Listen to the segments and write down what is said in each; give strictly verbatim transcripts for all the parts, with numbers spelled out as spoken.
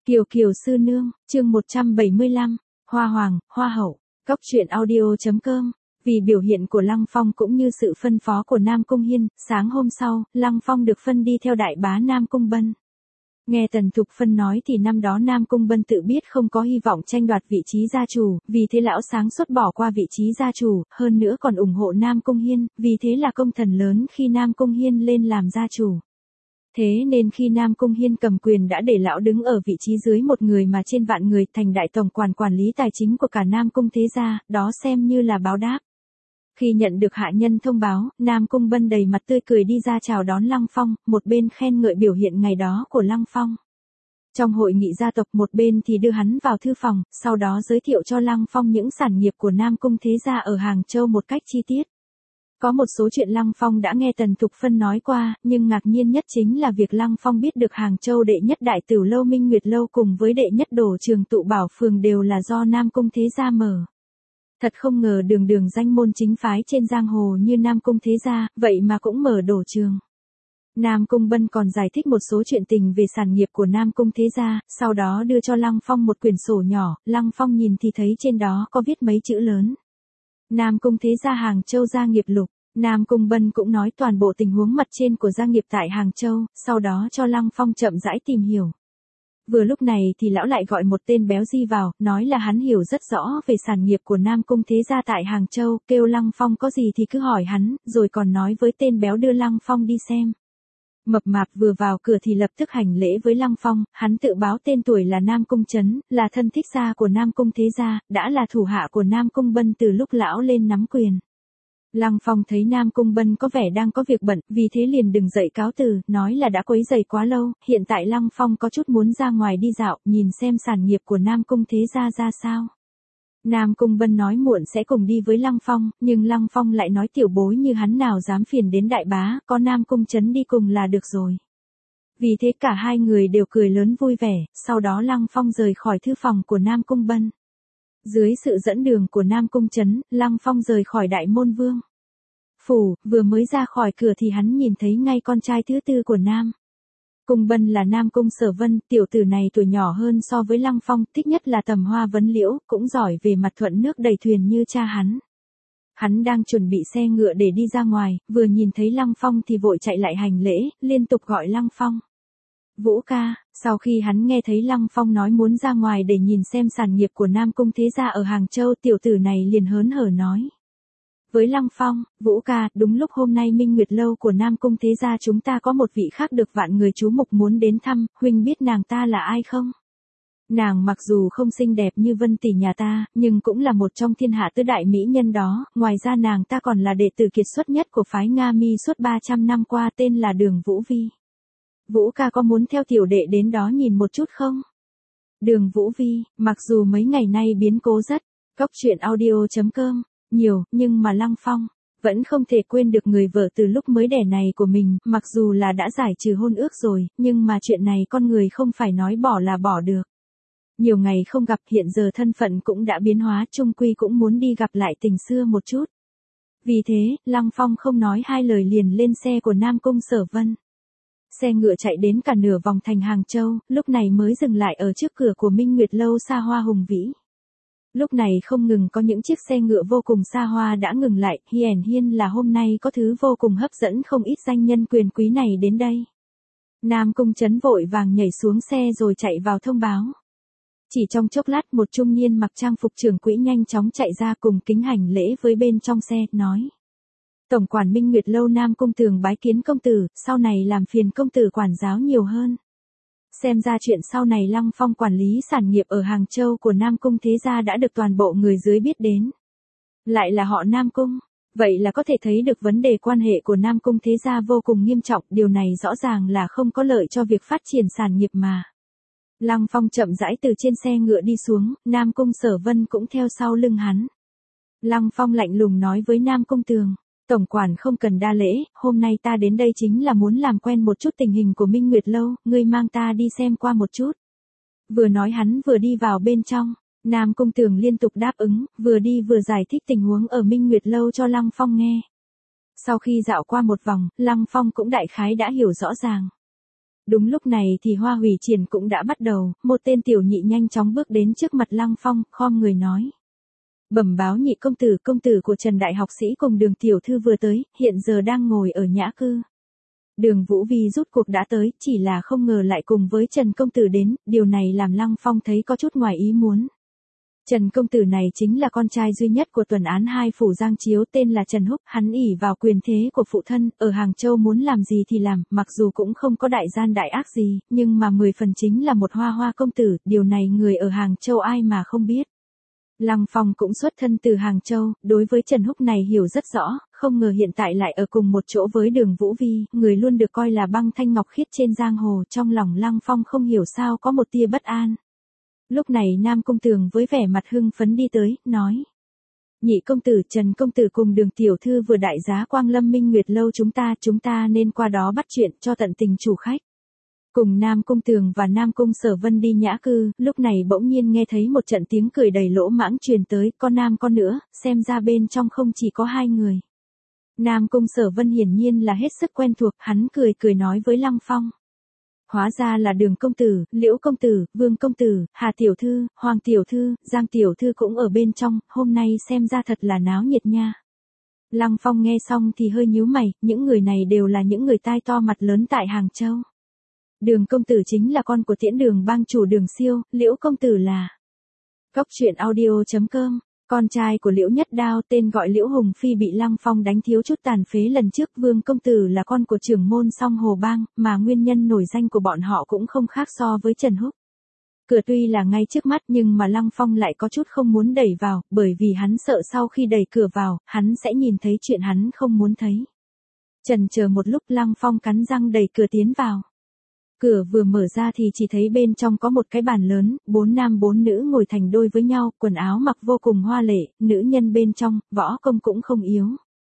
Kiều Kiều sư nương, chương một trăm bảy mươi lăm, Hoa Hoàng, Hoa Hậu, Cóc truyện audio chấm com. Vì biểu hiện của Lăng Phong cũng như sự phân phó của Nam Cung Hiên, sáng hôm sau, Lăng Phong được phân đi theo đại bá Nam Cung Bân. Nghe Tần Thục Phân nói thì năm đó Nam Cung Bân tự biết không có hy vọng tranh đoạt vị trí gia chủ, vì thế lão sáng suốt bỏ qua vị trí gia chủ, hơn nữa còn ủng hộ Nam Cung Hiên, vì thế là công thần lớn khi Nam Cung Hiên lên làm gia chủ. Thế nên khi Nam Cung Hiên cầm quyền đã để lão đứng ở vị trí dưới một người mà trên vạn người, thành đại tổng quản quản lý tài chính của cả Nam Cung thế gia, đó xem như là báo đáp. Khi nhận được hạ nhân thông báo, Nam Cung Bân đầy mặt tươi cười đi ra chào đón Lăng Phong, một bên khen ngợi biểu hiện ngày đó của Lăng Phong. Trong hội nghị gia tộc một bên thì đưa hắn vào thư phòng, sau đó giới thiệu cho Lăng Phong những sản nghiệp của Nam Cung thế gia ở Hàng Châu một cách chi tiết. Có một số chuyện Lăng Phong đã nghe Tần Thục Phân nói qua, nhưng ngạc nhiên nhất chính là việc Lăng Phong biết được Hàng Châu đệ nhất đại tửu lâu Minh Nguyệt Lâu cùng với đệ nhất đồ trường Tụ Bảo Phường đều là do Nam Cung thế gia mở. Thật không ngờ đường đường danh môn chính phái trên giang hồ như Nam Cung thế gia, vậy mà cũng mở đồ trường. Nam Cung Bân còn giải thích một số chuyện tình về sản nghiệp của Nam Cung thế gia, sau đó đưa cho Lăng Phong một quyển sổ nhỏ, Lăng Phong nhìn thì thấy trên đó có viết mấy chữ lớn. Nam Cung thế gia Hàng Châu gia nghiệp lục. Nam Cung Bân cũng nói toàn bộ tình huống mặt trên của gia nghiệp tại Hàng Châu, sau đó cho Lăng Phong chậm rãi tìm hiểu. Vừa lúc này thì lão lại gọi một tên béo di vào, nói là hắn hiểu rất rõ về sản nghiệp của Nam Cung thế gia tại Hàng Châu, kêu Lăng Phong có gì thì cứ hỏi hắn, rồi còn nói với tên béo đưa Lăng Phong đi xem. Mập mạp vừa vào cửa thì lập tức hành lễ với Lăng Phong, hắn tự báo tên tuổi là Nam Cung Trấn, là thân thích gia của Nam Cung thế gia, đã là thủ hạ của Nam Cung Bân từ lúc lão lên nắm quyền. Lăng Phong thấy Nam Cung Bân có vẻ đang có việc bận, vì thế liền đứng dậy cáo từ, nói là đã quấy rầy quá lâu, hiện tại Lăng Phong có chút muốn ra ngoài đi dạo, nhìn xem sản nghiệp của Nam Cung thế gia ra sao. Nam Cung Bân nói muộn sẽ cùng đi với Lăng Phong, nhưng Lăng Phong lại nói tiểu bối như hắn nào dám phiền đến đại bá, có Nam Cung Trấn đi cùng là được rồi. Vì thế cả hai người đều cười lớn vui vẻ, sau đó Lăng Phong rời khỏi thư phòng của Nam Cung Bân. Dưới sự dẫn đường của Nam Cung Trấn, Lăng Phong rời khỏi Đại Môn Vương phủ, vừa mới ra khỏi cửa thì hắn nhìn thấy ngay con trai thứ tư của Nam Cung Bân là Nam Cung Sở Vân, tiểu tử này tuổi nhỏ hơn so với Lăng Phong, thích nhất là tầm hoa vấn liễu, cũng giỏi về mặt thuận nước đẩy thuyền như cha hắn. Hắn đang chuẩn bị xe ngựa để đi ra ngoài, vừa nhìn thấy Lăng Phong thì vội chạy lại hành lễ, liên tục gọi Lăng Phong. Vũ ca, sau khi hắn nghe thấy Lăng Phong nói muốn ra ngoài để nhìn xem sản nghiệp của Nam Cung thế gia ở Hàng Châu, tiểu tử này liền hớn hở nói. Với Lăng Phong, Vũ ca, đúng lúc hôm nay Minh Nguyệt Lâu của Nam Cung thế gia chúng ta có một vị khác được vạn người chú mục muốn đến thăm, huynh biết nàng ta là ai không? Nàng mặc dù không xinh đẹp như Vân tỷ nhà ta, nhưng cũng là một trong thiên hạ tứ đại mỹ nhân đó, ngoài ra nàng ta còn là đệ tử kiệt xuất nhất của phái Nga Mi suốt ba trăm năm qua, tên là Đường Vũ Vi. Vũ ca có muốn theo tiểu đệ đến đó nhìn một chút không? Đường Vũ Vi, mặc dù mấy ngày nay biến cố rất, Cóc truyện audio chấm com, nhiều, nhưng mà Lăng Phong vẫn không thể quên được người vợ từ lúc mới đẻ này của mình, mặc dù là đã giải trừ hôn ước rồi, nhưng mà chuyện này con người không phải nói bỏ là bỏ được. Nhiều ngày không gặp, hiện giờ thân phận cũng đã biến hóa, chung quy cũng muốn đi gặp lại tình xưa một chút. Vì thế, Lăng Phong không nói hai lời liền lên xe của Nam Cung Sở Vân. Xe ngựa chạy đến cả nửa vòng thành Hàng Châu, lúc này mới dừng lại ở trước cửa của Minh Nguyệt Lâu xa hoa hùng vĩ. Lúc này không ngừng có những chiếc xe ngựa vô cùng xa hoa đã ngừng lại, hiển nhiên là hôm nay có thứ vô cùng hấp dẫn không ít danh nhân quyền quý này đến đây. Nam Cung Trấn vội vàng nhảy xuống xe rồi chạy vào thông báo. Chỉ trong chốc lát một trung niên mặc trang phục trưởng quỹ nhanh chóng chạy ra cùng kính hành lễ với bên trong xe, nói. Tổng quản Minh Nguyệt Lâu Nam Cung Tường bái kiến công tử, sau này làm phiền công tử quản giáo nhiều hơn. Xem ra chuyện sau này Lăng Phong quản lý sản nghiệp ở Hàng Châu của Nam Cung thế gia đã được toàn bộ người dưới biết đến. Lại là họ Nam Cung, vậy là có thể thấy được vấn đề quan hệ của Nam Cung thế gia vô cùng nghiêm trọng, điều này rõ ràng là không có lợi cho việc phát triển sản nghiệp mà. Lăng Phong chậm rãi từ trên xe ngựa đi xuống, Nam Cung Sở Vân cũng theo sau lưng hắn. Lăng Phong lạnh lùng nói với Nam Cung Tường. Tổng quản không cần đa lễ, hôm nay ta đến đây chính là muốn làm quen một chút tình hình của Minh Nguyệt Lâu, ngươi mang ta đi xem qua một chút. Vừa nói hắn vừa đi vào bên trong, Nam Cung Tường liên tục đáp ứng, vừa đi vừa giải thích tình huống ở Minh Nguyệt Lâu cho Lăng Phong nghe. Sau khi dạo qua một vòng, Lăng Phong cũng đại khái đã hiểu rõ ràng. Đúng lúc này thì hoa hủy triển cũng đã bắt đầu, một tên tiểu nhị nhanh chóng bước đến trước mặt Lăng Phong, khom người nói. Bẩm báo nhị công tử, công tử của Trần đại học sĩ cùng Đường tiểu thư vừa tới, hiện giờ đang ngồi ở nhã cư. Đường Vũ Vi rút cuộc đã tới, chỉ là không ngờ lại cùng với Trần công tử đến, điều này làm Lăng Phong thấy có chút ngoài ý muốn. Trần công tử này chính là con trai duy nhất của tuần án hai phủ Giang Chiếu, tên là Trần Húc, hắn ỷ vào quyền thế của phụ thân, ở Hàng Châu muốn làm gì thì làm, mặc dù cũng không có đại gian đại ác gì, nhưng mà mười phần chính là một hoa hoa công tử, điều này người ở Hàng Châu ai mà không biết. Lăng Phong cũng xuất thân từ Hàng Châu, đối với Trần Húc này hiểu rất rõ, không ngờ hiện tại lại ở cùng một chỗ với Đường Vũ Vi, người luôn được coi là băng thanh ngọc khiết trên giang hồ, trong lòng Lăng Phong không hiểu sao có một tia bất an. Lúc này Nam Cung Tường với vẻ mặt hưng phấn đi tới, nói. Nhị công tử, Trần công tử cùng Đường tiểu thư vừa đại giá Quang Lâm Minh Nguyệt lâu chúng ta, chúng ta nên qua đó bắt chuyện cho tận tình chủ khách. Cùng Nam Cung Tường và Nam Cung Sở Vân đi nhã cư, lúc này bỗng nhiên nghe thấy một trận tiếng cười đầy lỗ mãng truyền tới, con nam con nữa, xem ra bên trong không chỉ có hai người. Nam Cung Sở Vân hiển nhiên là hết sức quen thuộc, hắn cười cười nói với Lăng Phong. Hóa ra là Đường công tử, Liễu công tử, Vương công tử, Hà tiểu thư, Hoàng tiểu thư, Giang tiểu thư cũng ở bên trong, hôm nay xem ra thật là náo nhiệt nha. Lăng Phong nghe xong thì hơi nhíu mày, những người này đều là những người tai to mặt lớn tại Hàng Châu. Đường công tử chính là con của Tiễn Đường bang chủ Đường Siêu, Liễu công tử là Cốc truyện audio chấm com. Con trai của Liễu Nhất Đao tên gọi Liễu Hùng Phi bị Lăng Phong đánh thiếu chút tàn phế lần trước. Vương công tử là con của trưởng môn Song Hồ Bang, mà nguyên nhân nổi danh của bọn họ cũng không khác so với Trần Húc. Cửa tuy là ngay trước mắt nhưng mà Lăng Phong lại có chút không muốn đẩy vào, bởi vì hắn sợ sau khi đẩy cửa vào, hắn sẽ nhìn thấy chuyện hắn không muốn thấy. Chần chờ một lúc, Lăng Phong cắn răng đẩy cửa tiến vào. Cửa vừa mở ra thì chỉ thấy bên trong có một cái bàn lớn, bốn nam bốn nữ ngồi thành đôi với nhau, quần áo mặc vô cùng hoa lệ, nữ nhân bên trong, võ công cũng không yếu.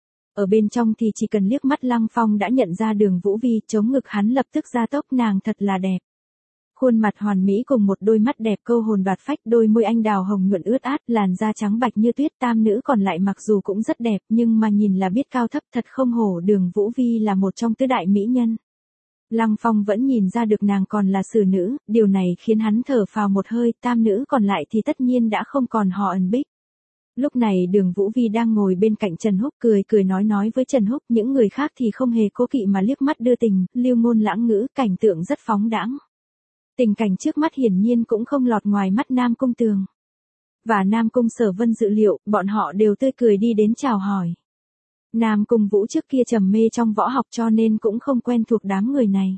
Ở bên trong thì chỉ cần liếc mắt Lăng Phong đã nhận ra Đường Vũ Vi, chống ngực hắn lập tức gia tốc, nàng thật là đẹp. Khuôn mặt hoàn mỹ cùng một đôi mắt đẹp câu hồn bạt phách, đôi môi anh đào hồng nhuận ướt át, làn da trắng bạch như tuyết. Tam nữ còn lại mặc dù cũng rất đẹp nhưng mà nhìn là biết cao thấp, thật không hổ Đường Vũ Vi là một trong tứ đại mỹ nhân. Lăng Phong vẫn nhìn ra được nàng còn là xử nữ, điều này khiến hắn thở phào một hơi, tam nữ còn lại thì tất nhiên đã không còn họ ẩn bích. Lúc này Đường Vũ Vi đang ngồi bên cạnh Trần Húc, cười cười nói nói với Trần Húc, những người khác thì không hề cố kỵ mà liếc mắt đưa tình, lưu ngôn lãng ngữ, cảnh tượng rất phóng đãng. Tình cảnh trước mắt hiển nhiên cũng không lọt ngoài mắt Nam Cung Tường và Nam Cung Sở Vân dự liệu, bọn họ đều tươi cười đi đến chào hỏi. Nam Cung Vũ trước kia trầm mê trong võ học cho nên cũng không quen thuộc đám người này.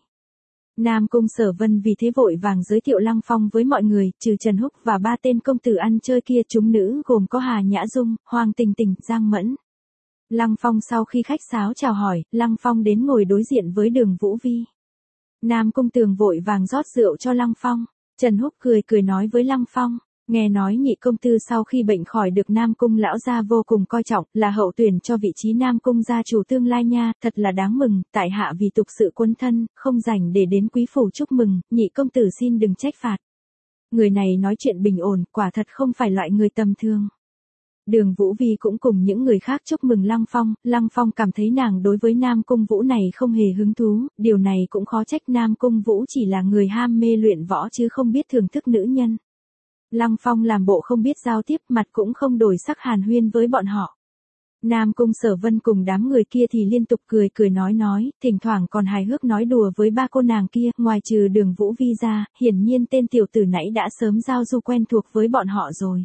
Nam Cung Sở Vân vì thế vội vàng giới thiệu Lăng Phong với mọi người, trừ Trần Húc và ba tên công tử ăn chơi kia, chúng nữ gồm có Hà Nhã Dung, Hoàng Tình Tình, Giang Mẫn. Lăng Phong sau khi khách sáo chào hỏi, Lăng Phong đến ngồi đối diện với Đường Vũ Vi. Nam Cung Tường vội vàng rót rượu cho Lăng Phong. Trần Húc cười cười nói với Lăng Phong. Nghe nói nhị công tử sau khi bệnh khỏi được Nam Cung lão gia vô cùng coi trọng, là hậu tuyển cho vị trí Nam Cung gia chủ tương lai nha, thật là đáng mừng, tại hạ vì tục sự quân thân, không rảnh để đến quý phủ chúc mừng, nhị công tử xin đừng trách phạt. Người này nói chuyện bình ổn, quả thật không phải loại người tầm thường. Đường Vũ Vi cũng cùng những người khác chúc mừng Lăng Phong, Lăng Phong cảm thấy nàng đối với Nam Cung Vũ này không hề hứng thú, điều này cũng khó trách, Nam Cung Vũ chỉ là người ham mê luyện võ chứ không biết thưởng thức nữ nhân. Lăng Phong làm bộ không biết giao tiếp, mặt cũng không đổi sắc hàn huyên với bọn họ. Nam Cung Sở Vân cùng đám người kia thì liên tục cười cười nói nói, thỉnh thoảng còn hài hước nói đùa với ba cô nàng kia, ngoài trừ Đường Vũ Vi ra, hiển nhiên tên tiểu tử nãy đã sớm giao du quen thuộc với bọn họ rồi.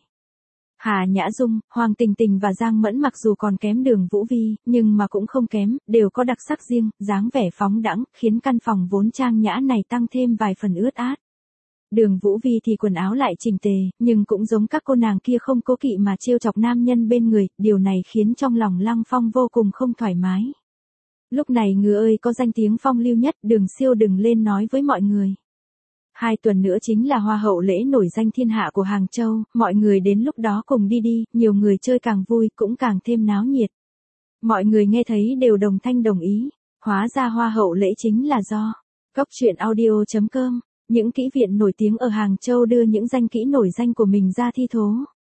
Hà Nhã Dung, Hoàng Tình Tình và Giang Mẫn mặc dù còn kém Đường Vũ Vi, nhưng mà cũng không kém, đều có đặc sắc riêng, dáng vẻ phóng đãng, khiến căn phòng vốn trang nhã này tăng thêm vài phần ướt át. Đường Vũ Vi thì quần áo lại chỉnh tề, nhưng cũng giống các cô nàng kia không cố kỵ mà trêu chọc nam nhân bên người, điều này khiến trong lòng Lăng Phong vô cùng không thoải mái. Lúc này ngựa ơi có danh tiếng phong lưu nhất, Đường Siêu đừng lên nói với mọi người. Hai tuần nữa chính là hoa hậu lễ nổi danh thiên hạ của Hàng Châu, mọi người đến lúc đó cùng đi đi, nhiều người chơi càng vui, cũng càng thêm náo nhiệt. Mọi người nghe thấy đều đồng thanh đồng ý, hóa ra hoa hậu lễ chính là do Cốc truyện audio chấm com. Những kỹ viện nổi tiếng ở Hàng Châu đưa những danh kỹ nổi danh của mình ra thi thố.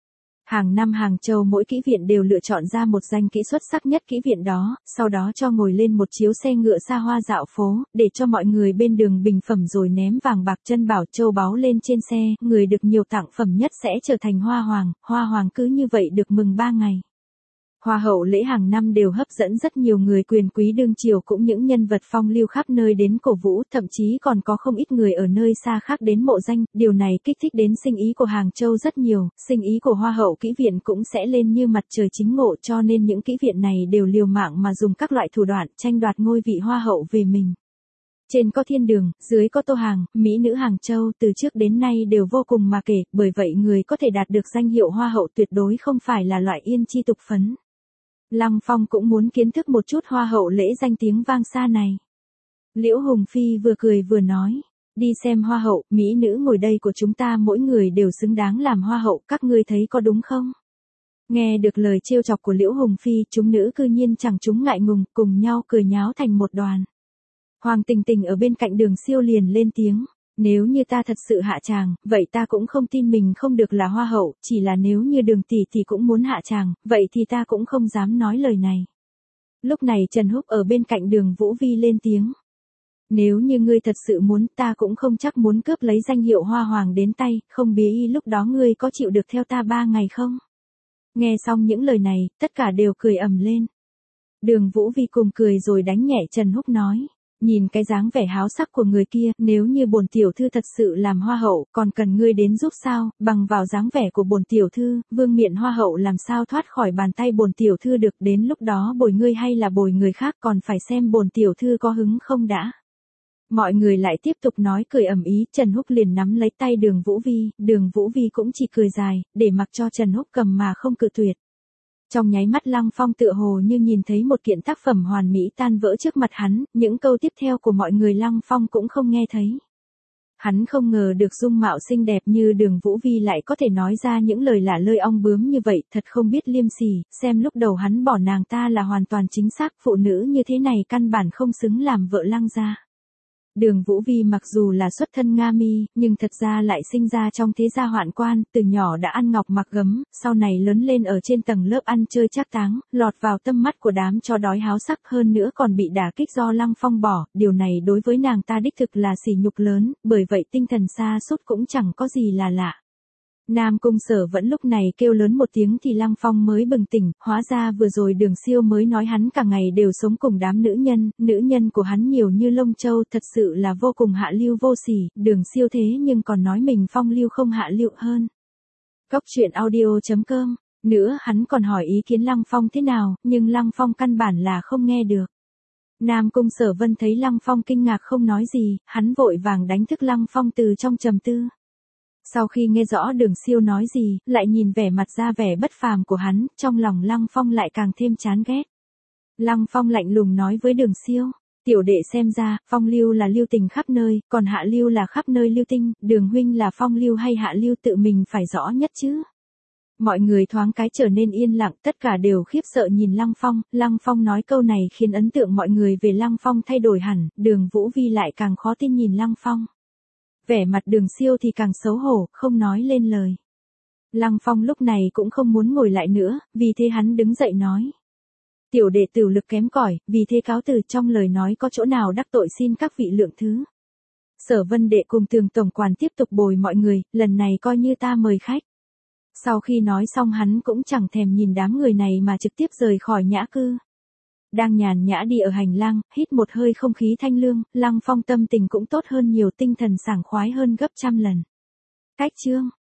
Hàng năm Hàng Châu mỗi kỹ viện đều lựa chọn ra một danh kỹ xuất sắc nhất kỹ viện đó, sau đó cho ngồi lên một chiếu xe ngựa xa hoa dạo phố, để cho mọi người bên đường bình phẩm rồi ném vàng bạc chân bảo châu báu lên trên xe, người được nhiều tặng phẩm nhất sẽ trở thành hoa hoàng, hoa hoàng cứ như vậy được mừng ba ngày. Hoa hậu lễ hàng năm đều hấp dẫn rất nhiều người quyền quý đương triều cũng những nhân vật phong lưu khắp nơi đến cổ vũ, thậm chí còn có không ít người ở nơi xa khác đến mộ danh, điều này kích thích đến sinh ý của Hàng Châu rất nhiều, sinh ý của Hoa hậu kỹ viện cũng sẽ lên như mặt trời chính ngộ, cho nên những kỹ viện này đều liều mạng mà dùng các loại thủ đoạn tranh đoạt ngôi vị Hoa hậu về mình. Trên có thiên đường, dưới có tô hàng, mỹ nữ Hàng Châu từ trước đến nay đều vô cùng mà kể, bởi vậy người có thể đạt được danh hiệu Hoa hậu tuyệt đối không phải là loại yên chi tục phấn. Lăng Phong cũng muốn kiến thức một chút Hoa hậu lễ danh tiếng vang xa này. Liễu Hùng Phi vừa cười vừa nói, đi xem Hoa hậu, mỹ nữ ngồi đây của chúng ta mỗi người đều xứng đáng làm Hoa hậu, các ngươi thấy có đúng không? Nghe được lời trêu chọc của Liễu Hùng Phi, chúng nữ cư nhiên chẳng chúng ngại ngùng, cùng nhau cười nháo thành một đoàn. Hoàng Tình Tình ở bên cạnh Đường Siêu liền lên tiếng, nếu như ta thật sự hạ tràng, vậy ta cũng không tin mình không được là Hoa hậu, chỉ là nếu như Đường tỷ tỷ cũng muốn hạ tràng, vậy thì ta cũng không dám nói lời này. Lúc này Trần Húc ở bên cạnh Đường Vũ Vi lên tiếng, nếu như ngươi thật sự muốn, ta cũng không chắc muốn cướp lấy danh hiệu Hoa hoàng đến tay, không biết lúc đó ngươi có chịu được theo ta ba ngày không? Nghe xong những lời này, tất cả đều cười ầm lên. Đường Vũ Vi cùng cười rồi đánh nhẹ Trần Húc nói, nhìn cái dáng vẻ háo sắc của người kia, nếu như bổn tiểu thư thật sự làm Hoa hậu, còn cần ngươi đến giúp sao? Bằng vào dáng vẻ của bổn tiểu thư, vương miện Hoa hậu làm sao thoát khỏi bàn tay bổn tiểu thư được, đến lúc đó bồi ngươi hay là bồi người khác còn phải xem bổn tiểu thư có hứng không đã. Mọi người lại tiếp tục nói cười ầm ĩ, Trần Húc liền nắm lấy tay Đường Vũ Vi, Đường Vũ Vi cũng chỉ cười dài, để mặc cho Trần Húc cầm mà không cự tuyệt. Trong nháy mắt Lăng Phong tựa hồ như nhìn thấy một kiện tác phẩm hoàn mỹ tan vỡ trước mặt hắn, những câu tiếp theo của mọi người Lăng Phong cũng không nghe thấy. Hắn không ngờ được dung mạo xinh đẹp như Đường Vũ Vi lại có thể nói ra những lời lả lơi ong bướm như vậy, thật không biết liêm sỉ, xem lúc đầu hắn bỏ nàng ta là hoàn toàn chính xác, phụ nữ như thế này căn bản không xứng làm vợ Lăng gia. Đường Vũ Vi mặc dù là xuất thân Nga Mi, nhưng thật ra lại sinh ra trong thế gia hoạn quan, từ nhỏ đã ăn ngọc mặc gấm, sau này lớn lên ở trên tầng lớp ăn chơi trác táng, lọt vào tâm mắt của đám chó đói háo sắc, hơn nữa còn bị đả kích do Lăng Phong bỏ, điều này đối với nàng ta đích thực là sỉ nhục lớn, bởi vậy tinh thần sa sút cũng chẳng có gì là lạ. Nam Cung Sở vẫn lúc này kêu lớn một tiếng thì Lăng Phong mới bừng tỉnh, hóa ra vừa rồi Đường Siêu mới nói hắn cả ngày đều sống cùng đám nữ nhân, nữ nhân của hắn nhiều như lông châu, thật sự là vô cùng hạ lưu vô sỉ, Đường Siêu thế nhưng còn nói mình phong lưu không hạ lưu hơn. Cóc truyện audio chấm com, nữa hắn còn hỏi ý kiến Lăng Phong thế nào, nhưng Lăng Phong căn bản là không nghe được. Nam Cung Sở Vân thấy Lăng Phong kinh ngạc không nói gì, hắn vội vàng đánh thức Lăng Phong từ trong trầm tư. Sau khi nghe rõ Đường Siêu nói gì, lại nhìn vẻ mặt ra vẻ bất phàm của hắn, trong lòng Lăng Phong lại càng thêm chán ghét. Lăng Phong lạnh lùng nói với Đường Siêu, tiểu đệ xem ra, phong lưu là lưu tình khắp nơi, còn hạ lưu là khắp nơi lưu tinh, Đường huynh là phong lưu hay hạ lưu tự mình phải rõ nhất chứ. Mọi người thoáng cái trở nên yên lặng, tất cả đều khiếp sợ nhìn Lăng Phong, Lăng Phong nói câu này khiến ấn tượng mọi người về Lăng Phong thay đổi hẳn, Đường Vũ Vi lại càng khó tin nhìn Lăng Phong. Vẻ mặt Đường Siêu thì càng xấu hổ, không nói lên lời. Lăng Phong lúc này cũng không muốn ngồi lại nữa, vì thế hắn đứng dậy nói. Tiểu đệ tử lực kém cỏi, vì thế cáo từ, trong lời nói có chỗ nào đắc tội xin các vị lượng thứ. Sở Vân đệ cùng Tường tổng quản tiếp tục bồi mọi người, lần này coi như ta mời khách. Sau khi nói xong hắn cũng chẳng thèm nhìn đám người này mà trực tiếp rời khỏi nhã cư. Đang nhàn nhã đi ở hành lang, hít một hơi không khí thanh lương, Lăng Phong tâm tình cũng tốt hơn nhiều, tinh thần sảng khoái hơn gấp trăm lần. Cách chương